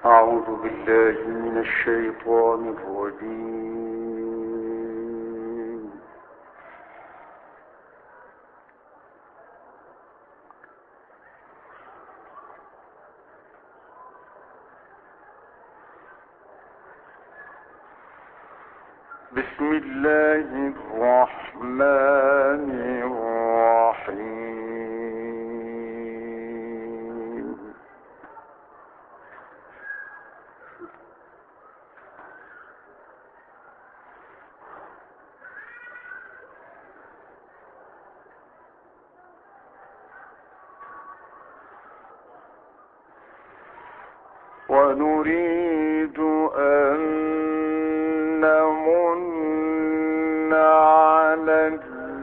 أعوذ بالله من الشيطان الرجيم. بسم الله الرحمن الرحيم. ونريد أن نمن على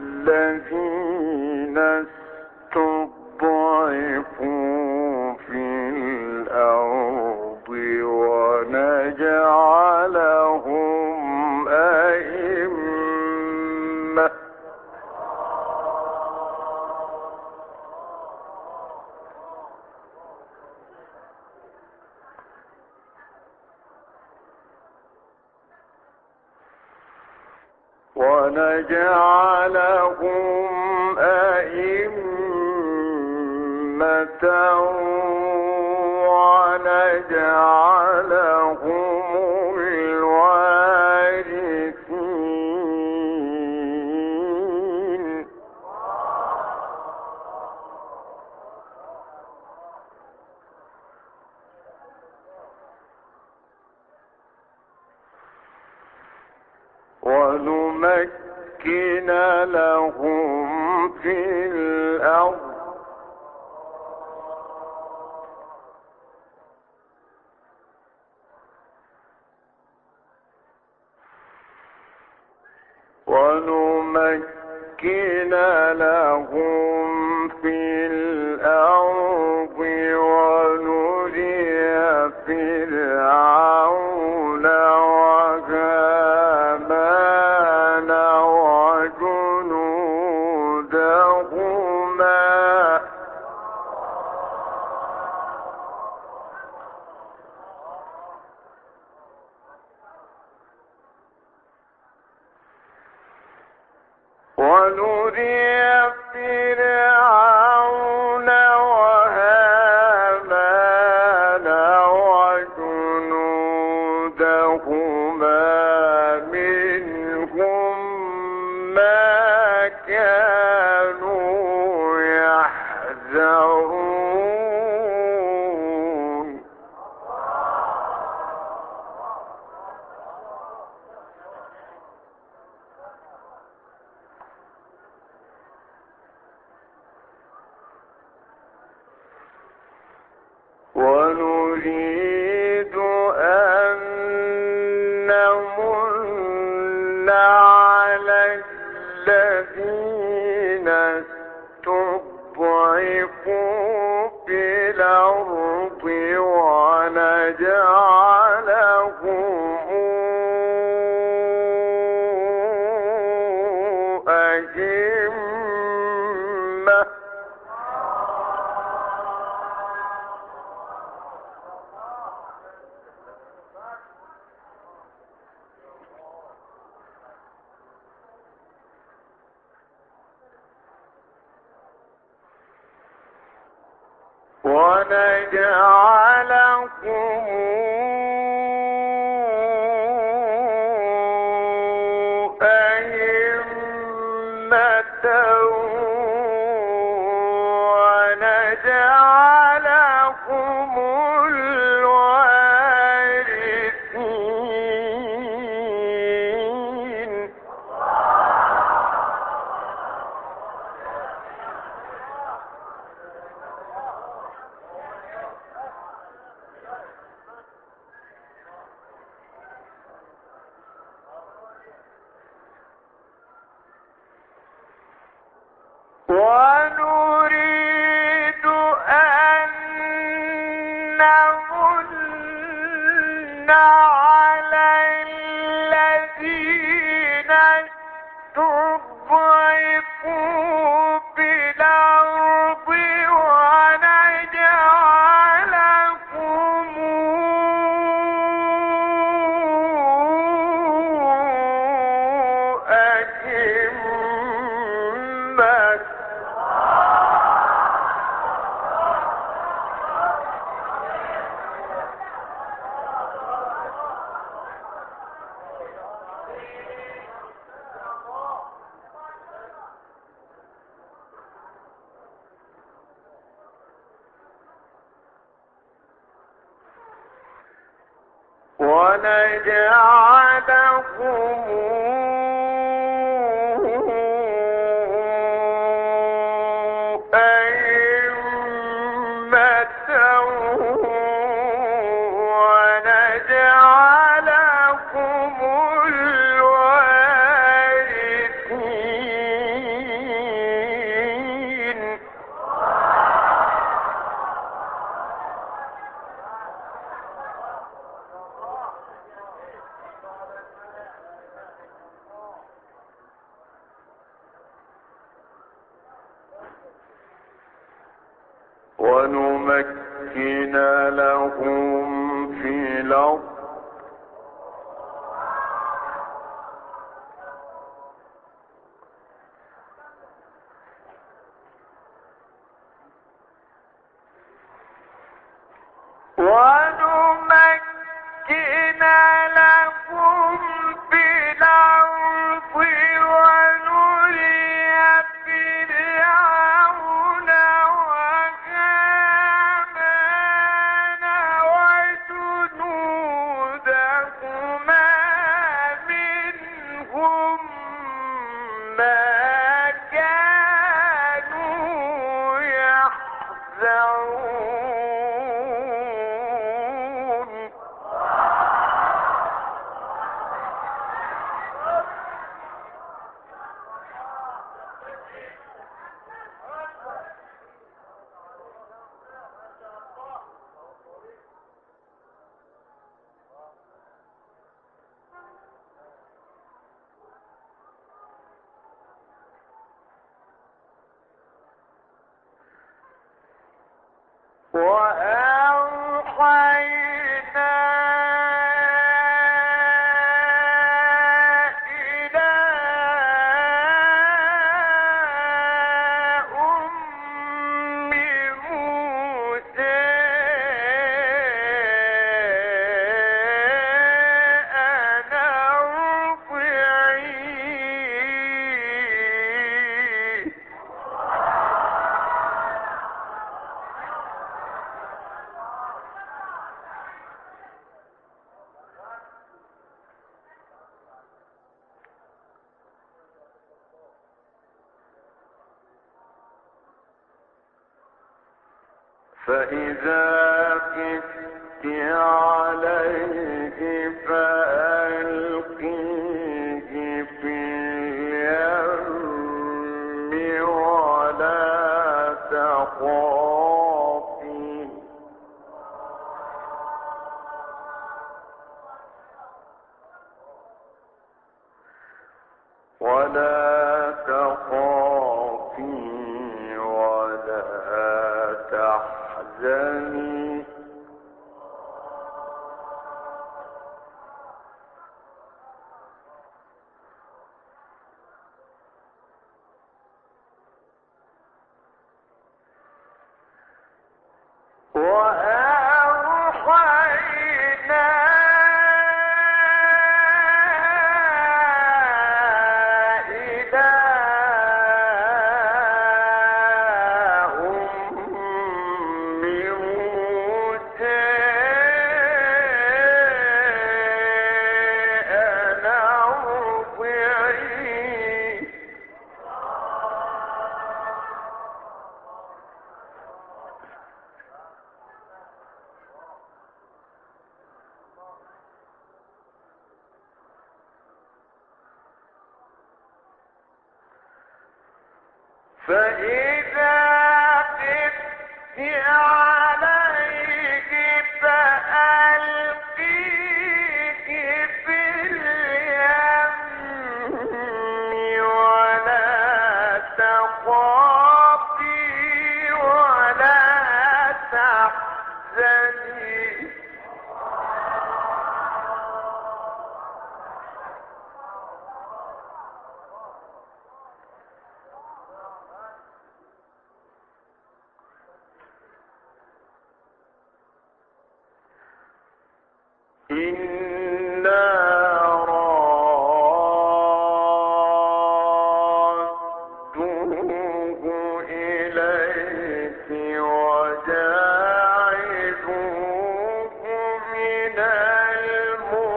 الذين استضعفوا في الأرض ونجعلهم أئمة ونجعلهم الوارثين. ونمكن لهم في الأرض ونري فرعون وهامان وجنودهما منهم ما كانوا يحذرون. ونريد أن نمن على الذين استضعفوا في الأرض ونجعلهم أئمة ونجعلهم الوارثين. ونمكن لهم في الأرض فإذا خفت عليه فألقيه في اليم ولا تخافي ولا تحزني فإذا خفت عليه فألقيه في اليم ولا تخافي ولا تحزني إنا رادوه إليك وجاعلوه من المرسلين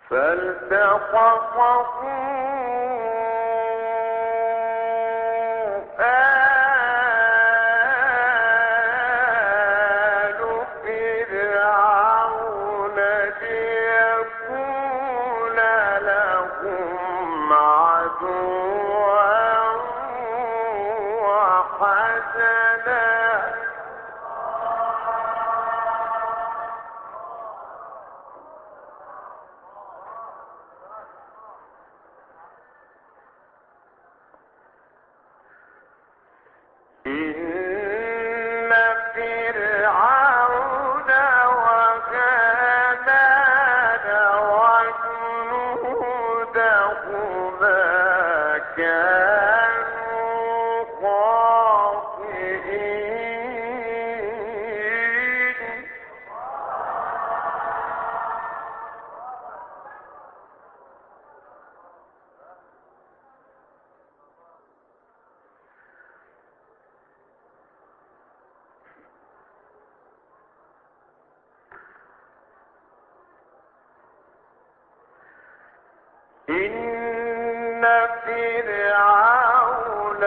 فالتقطه آل فرعون ليكون لهم عدوا وحزنا إن فرعون وهامان وجنودهما كانوا خاطئين إن فرعون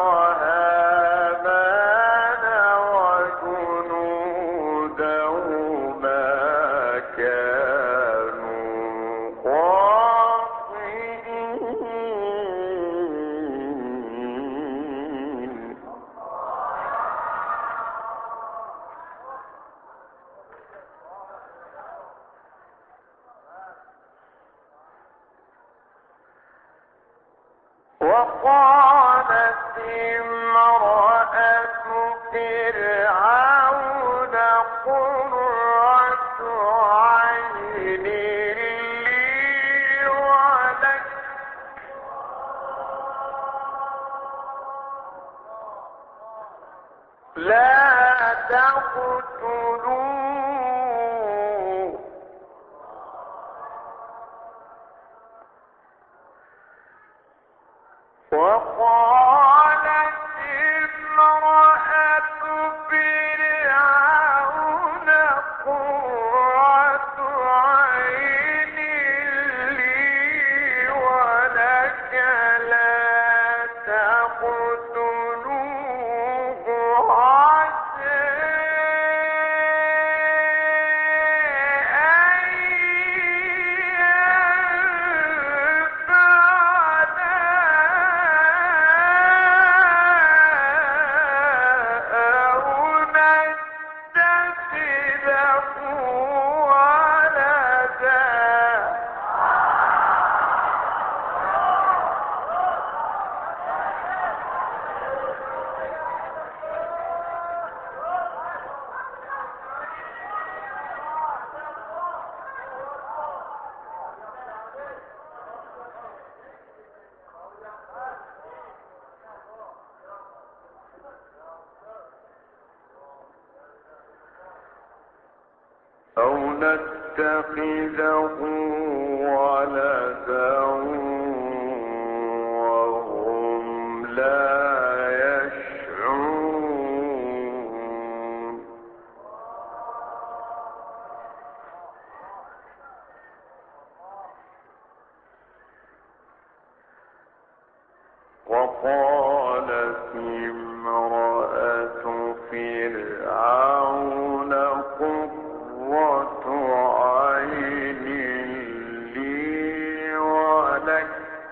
وهامان وجنودهما كانوا خاطئين وقالت امرأة فرعون قرة عين لي ولك لا تقتلوه وقالت امرأة فرعون قرة عين لي ولك لا تقتلوه عسى أن أو نتخذه ولدا وهم لا يشعرون وقالت امرأة فرعون قرة عين لي ولك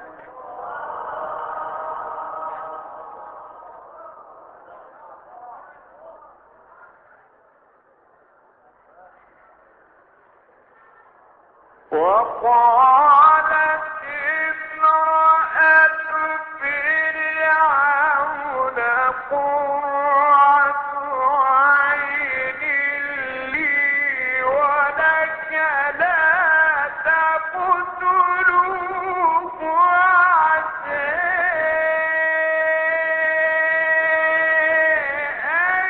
وقالت امرأة فرعون قرة عين لي ولك لا تقتلوه عسى أن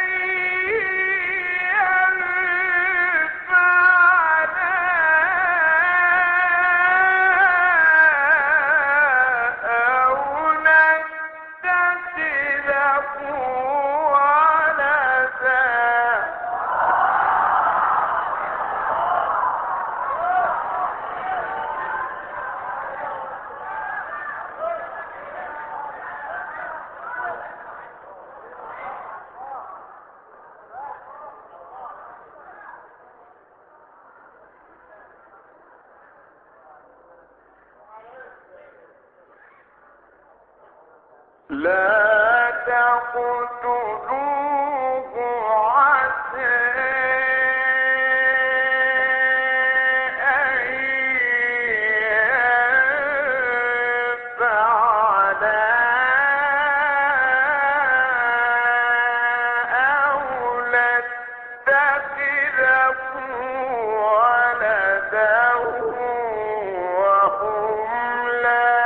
لا تقتلوه عسى أن ينفعنا أو نتخذه ولدا وهم لا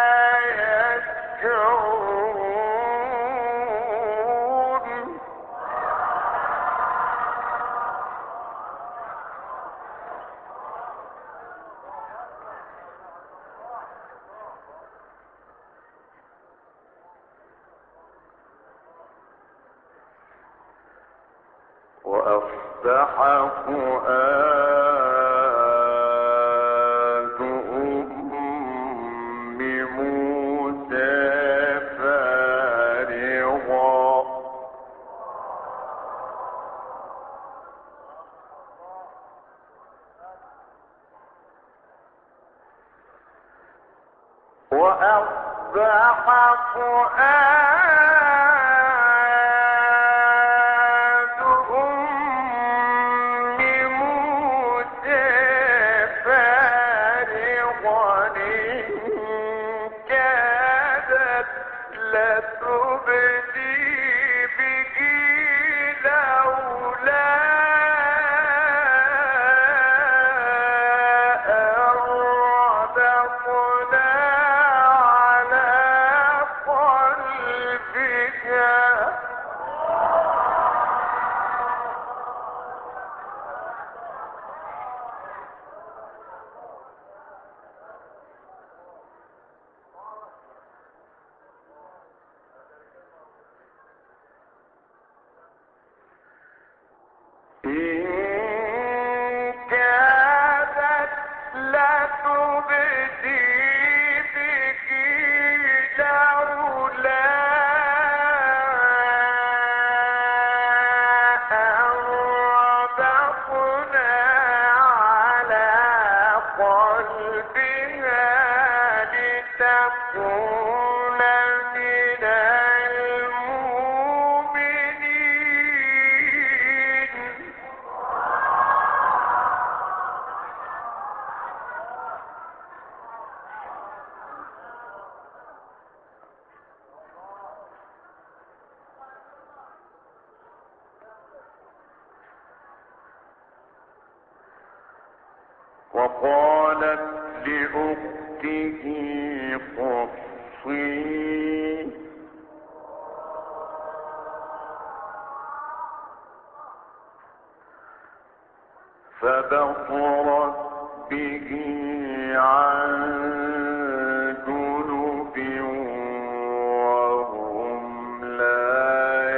يشعرون. وأصبح فؤاد أم موسى فارغا وأصبح فؤاد أم موسى فارغا إن كادت لتبدي به لولا أن ربطنا على قلبها. إن كادت لتبدي به لولا أن ربطنا على قلبها لتكون من المؤمنين. وقالت لأخته قصيه فبصرت به عن جنب وهم لا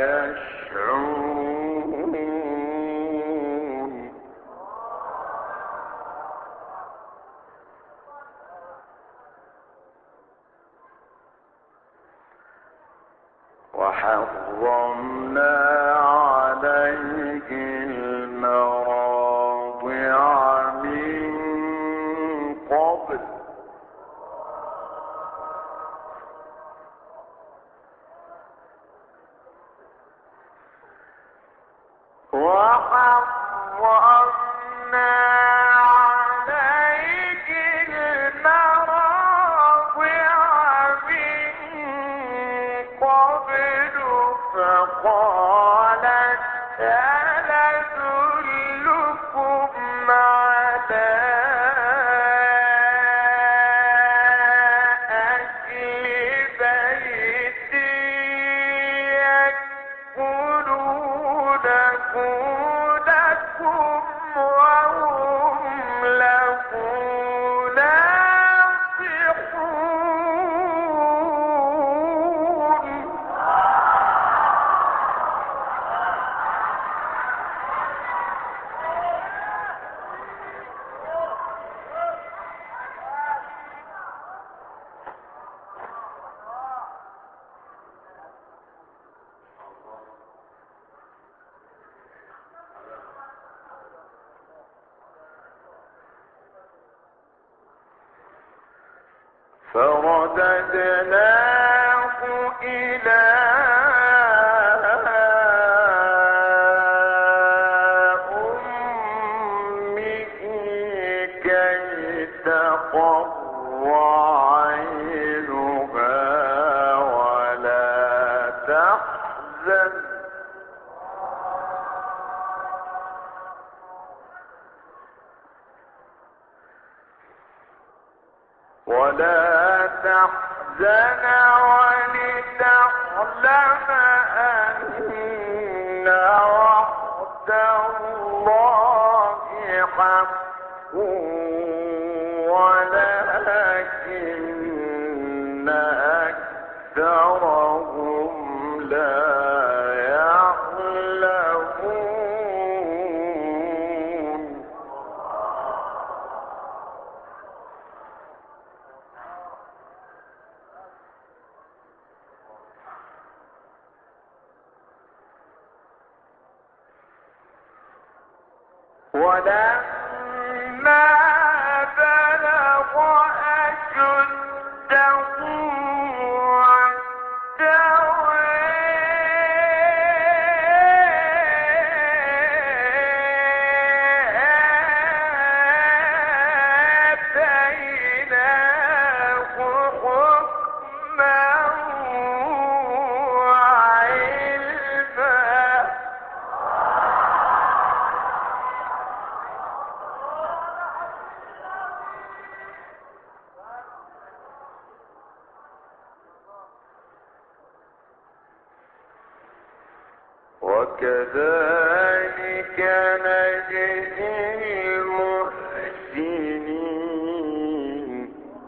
يشعرون. وحرمنا عليه المراضع من قبل وحرمنا عليه المراضع من قبل فقالت هل أدلكم على أهل بيت يكفلونه لكم وهم له ناصحون. فرددناه إلى أمه كي تقر عينها ولا تحزن ولتعلم أن وعد الله حق ولكن أكثرهم لا يعلمون ولما بلغ أشده آتيناه حكما وعلما وكذلك نجزي المحسنين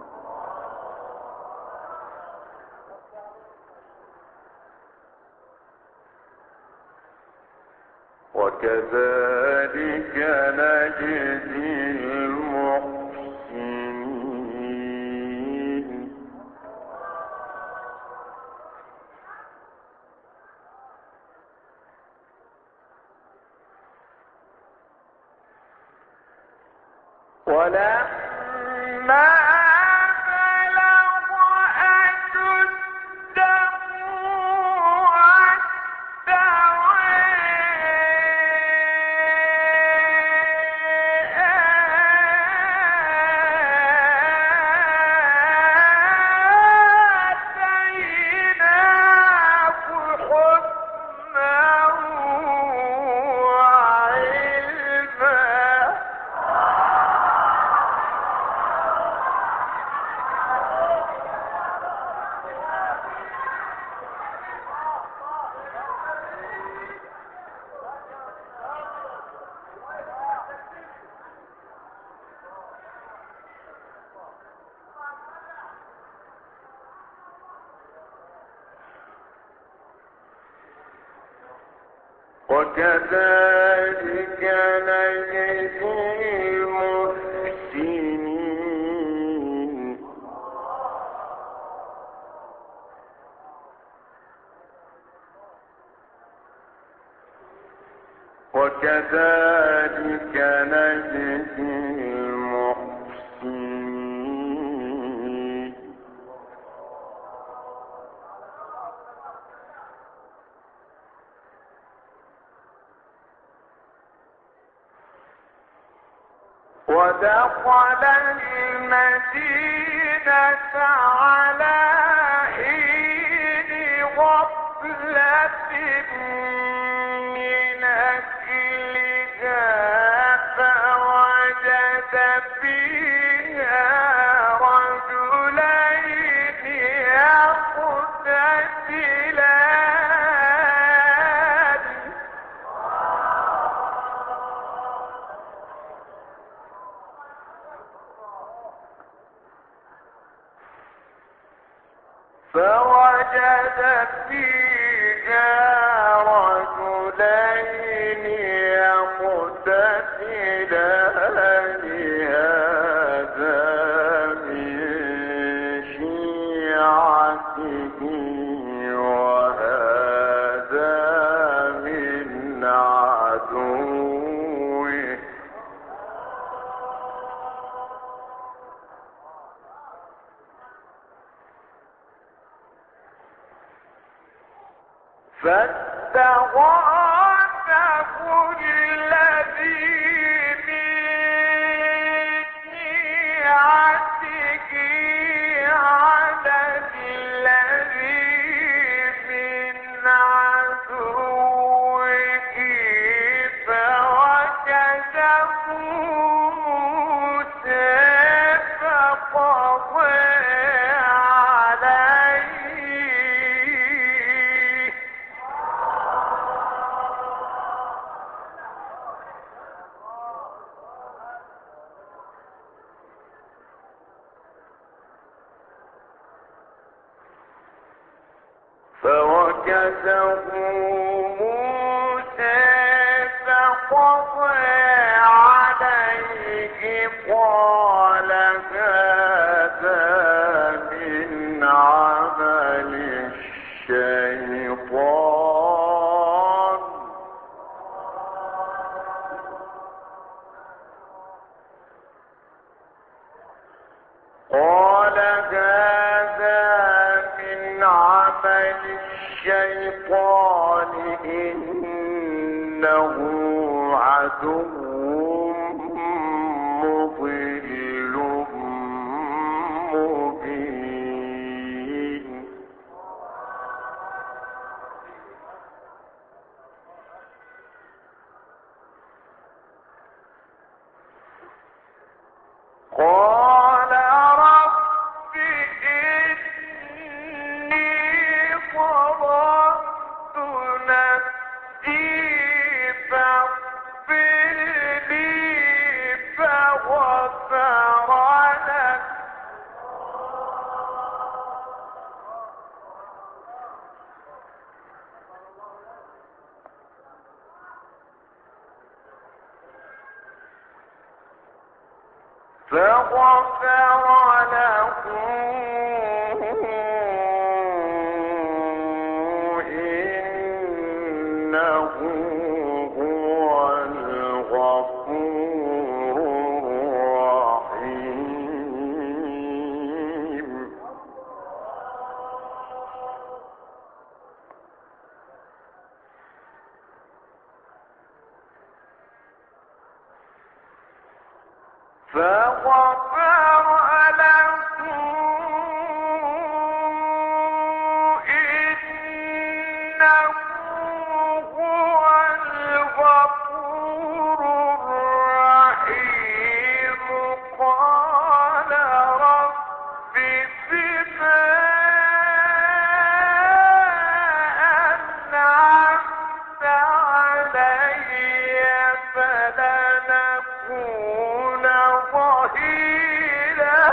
وكذلك نجزي المحسنين ولما بلغ أشده آتيناه حكما وعلما وكذلك نجزي المحسنين وكذلك نجزي المحسنين ودخل المدينة على حين غفلة من أهلها فوجد فيها رجلين يقتتلان فوجد فيها رجلين فاستغاثه الذي من شيعته على الذي من عدوه فوكزه موسى فقضى عليه فوكزه موسى فقضى عليه قال هذا من عمل الشيطان قال هذا من عمل الشيطان إنه عدو مضل مبين قال رب إني ظلمت نفسي فاغفر لي فغفر له إنه هو الغفور الرحيم فغفر له إنه هو الغفور الرحيم قال رب بما أنعمت علي فلنكون ظهيرا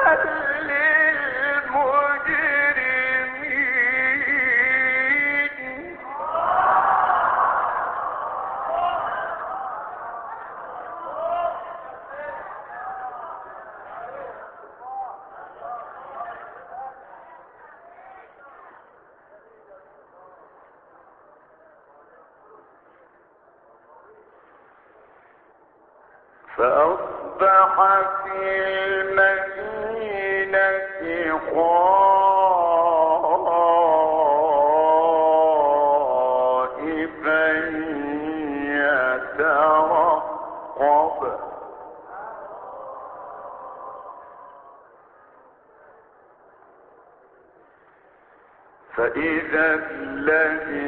للمجرمين فأصبح في المدينة خائفا يترقب فإذا الذي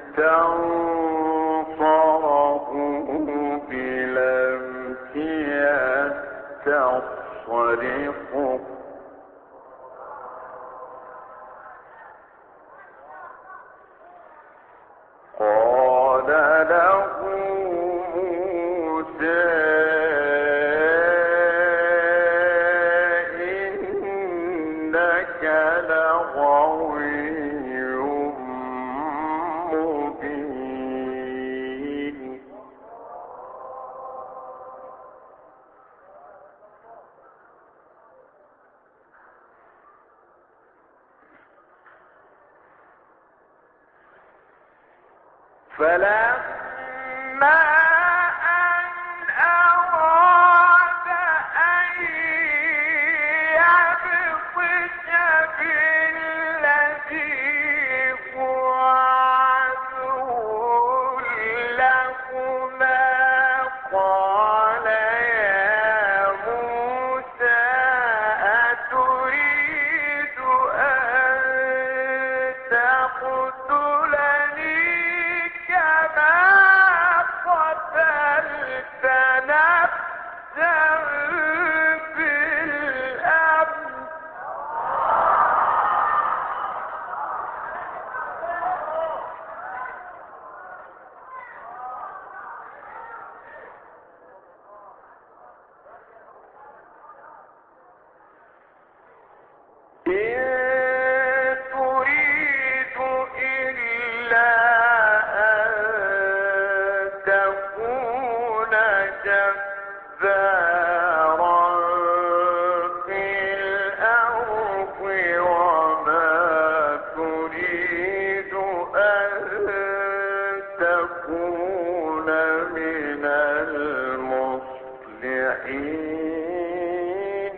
استنصره بلمس يستصرخه قال له موسى إنك لغوي مبين فلما أن أراد أن يبطش بالذي هو عدو جبارا في الأرض وما تريد أن تكون من المصلحين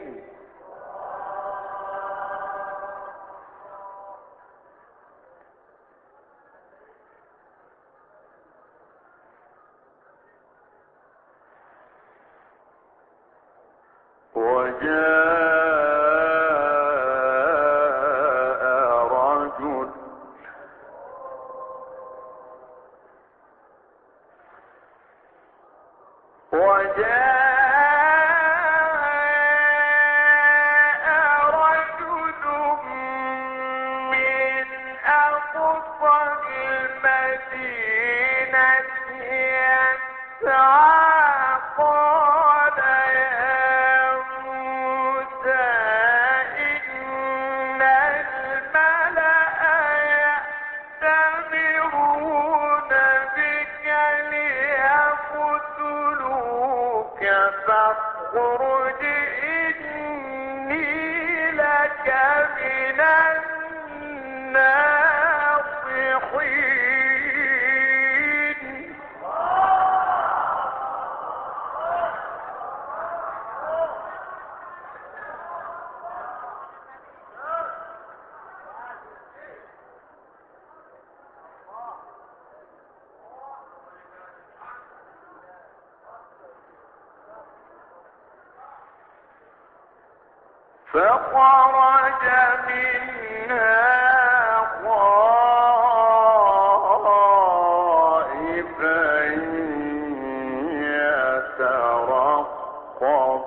وجاء رجل من أقصى المدينة يسعى قال يا موسى إن الملأ يأتمرون بك ليقتلوك فاخرج إني لك من الناصحين فخرج منها خائفا يترقب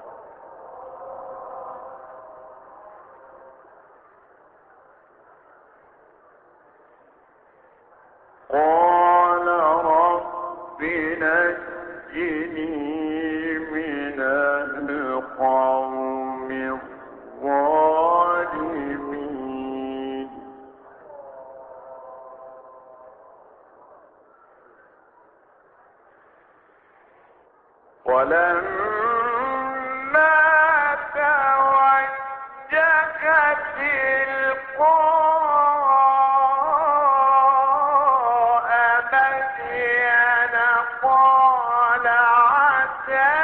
قال رب نجني من القوم الظالمين ولما توجه تلقاء مدين قال عسى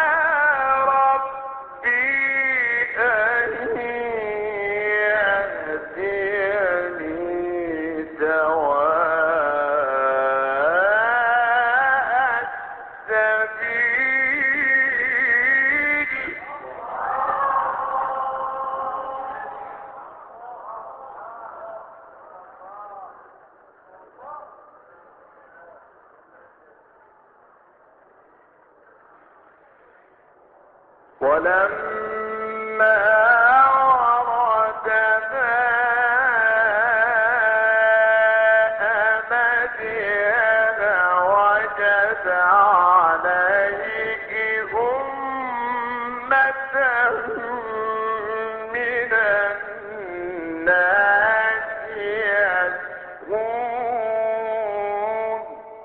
ربي أن يهديني سواء السبيل ولما ورد ماء مدين وجد عليه أمة من الناس يسقون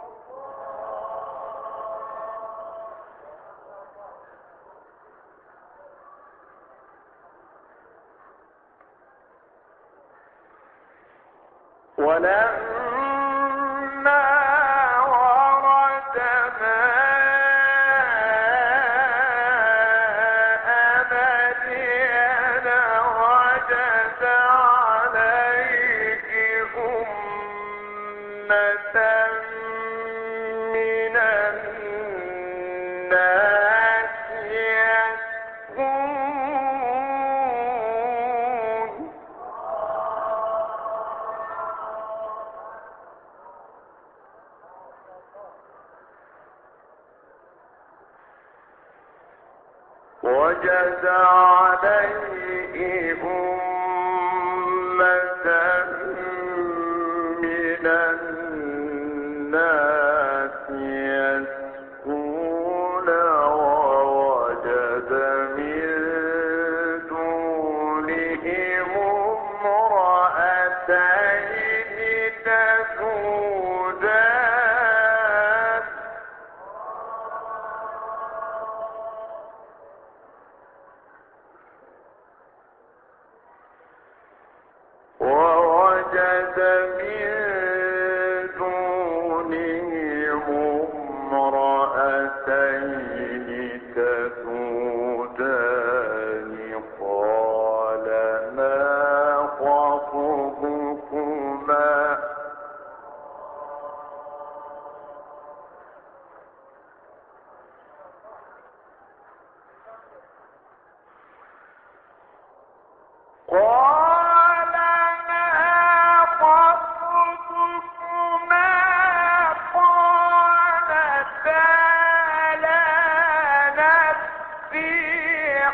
ولما ورد ماء مدين وجد عليه أمة من الناس يسقون وجد عليه أمة من الناس يسقون ووجد من دونهم امرأتين تذودان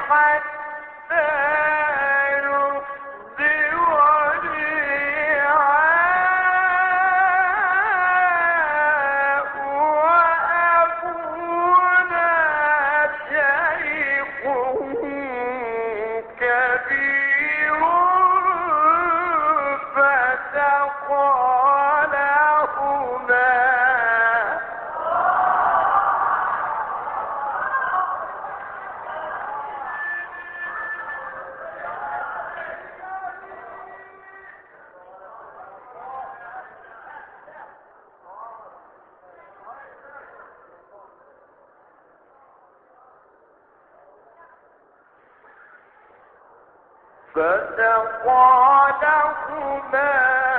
فسقى لهما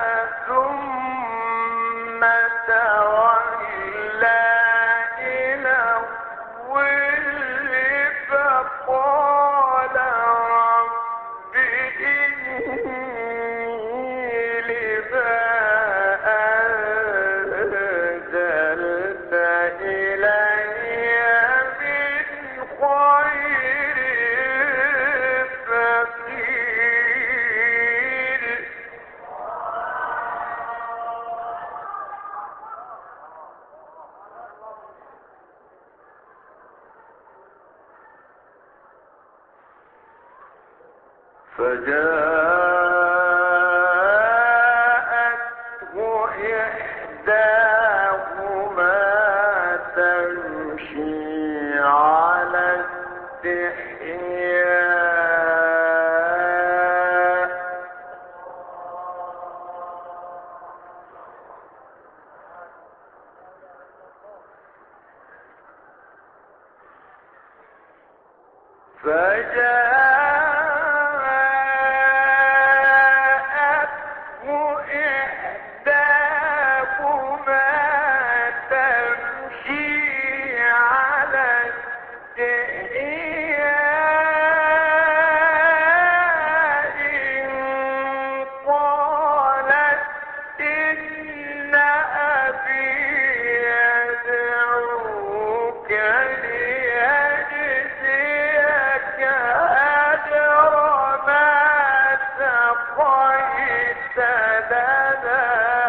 ثم تولى إلى الظل فقال رب إني لما أنزلت إلي من خير فقير. فجاءته إحداهما تمشي على استحياء قالت إن أبي يدعوك ليجزيك أجر ما سقيت لنا.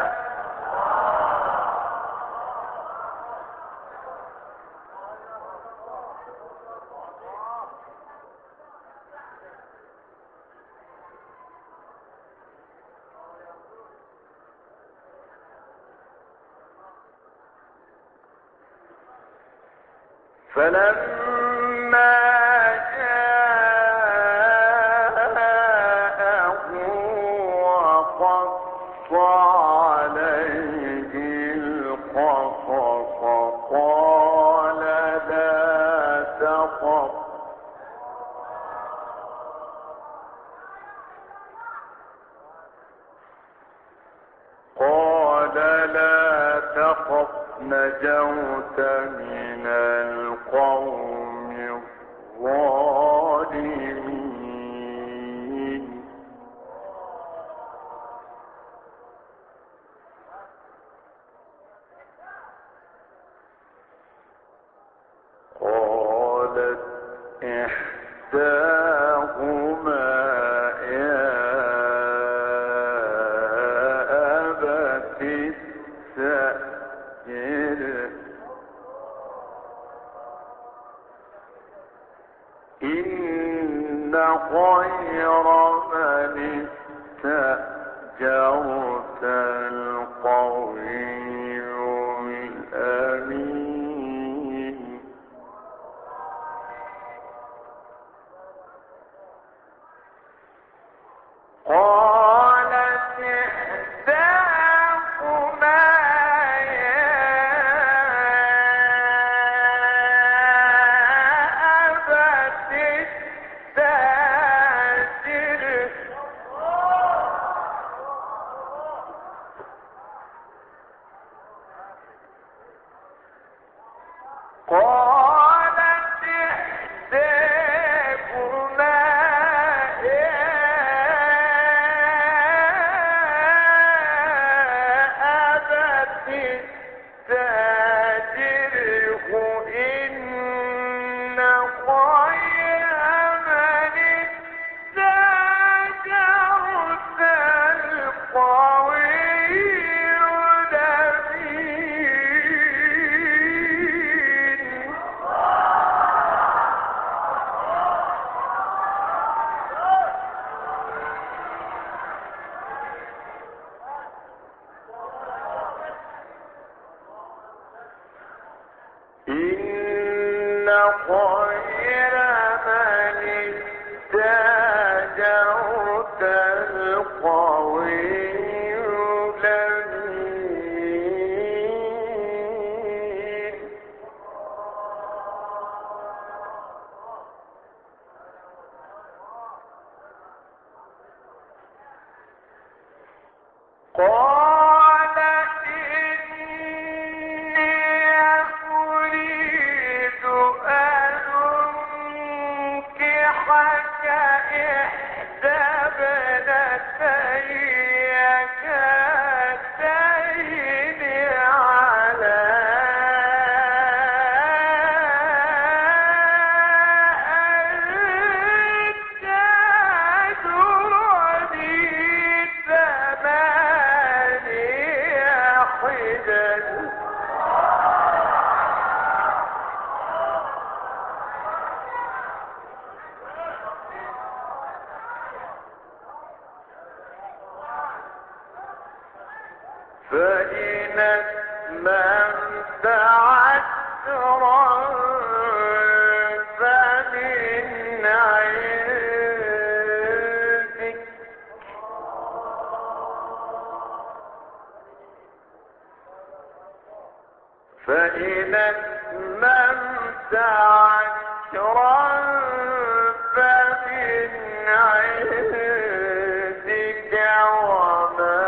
فلما جاءه وقص عليه القصص قال لا تخف نجوت من القوم الظالمين. قالت إحداهما يا أبت إن خير من استأجرت القوي الأمين. قالت إحداهما إن خير خير من استاجرت القوي الأمين. قال إني أريد أن أنكحك إحدى ابنتي هاتين على أن تأجرني ثمانية حجج. فإن أتممت عشرا فمن عندك فإن أتممت عشرا فمن عندك وما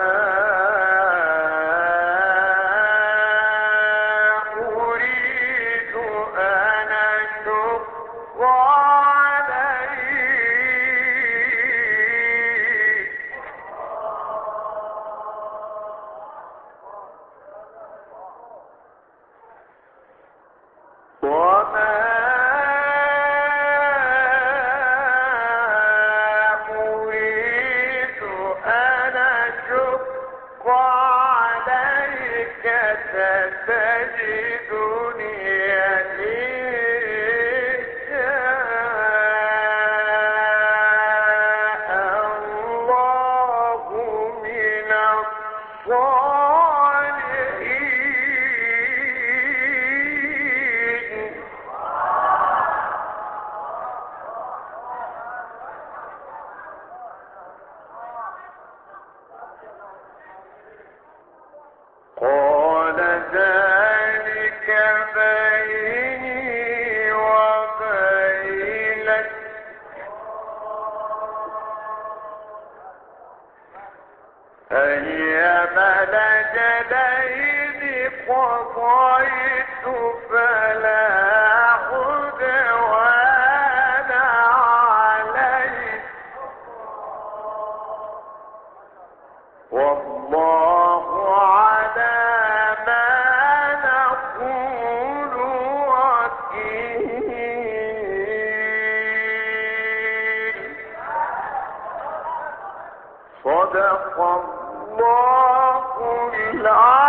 أريد أن أشق عليك. وما أريد أن أشق عليك ستجدني إن شاء الله من الصالحين. قال ذلك بيني وبينك أيما الأجلين قضيت فلا عدوان علي والله على ما نقول وكيل. صدق الله العظيم.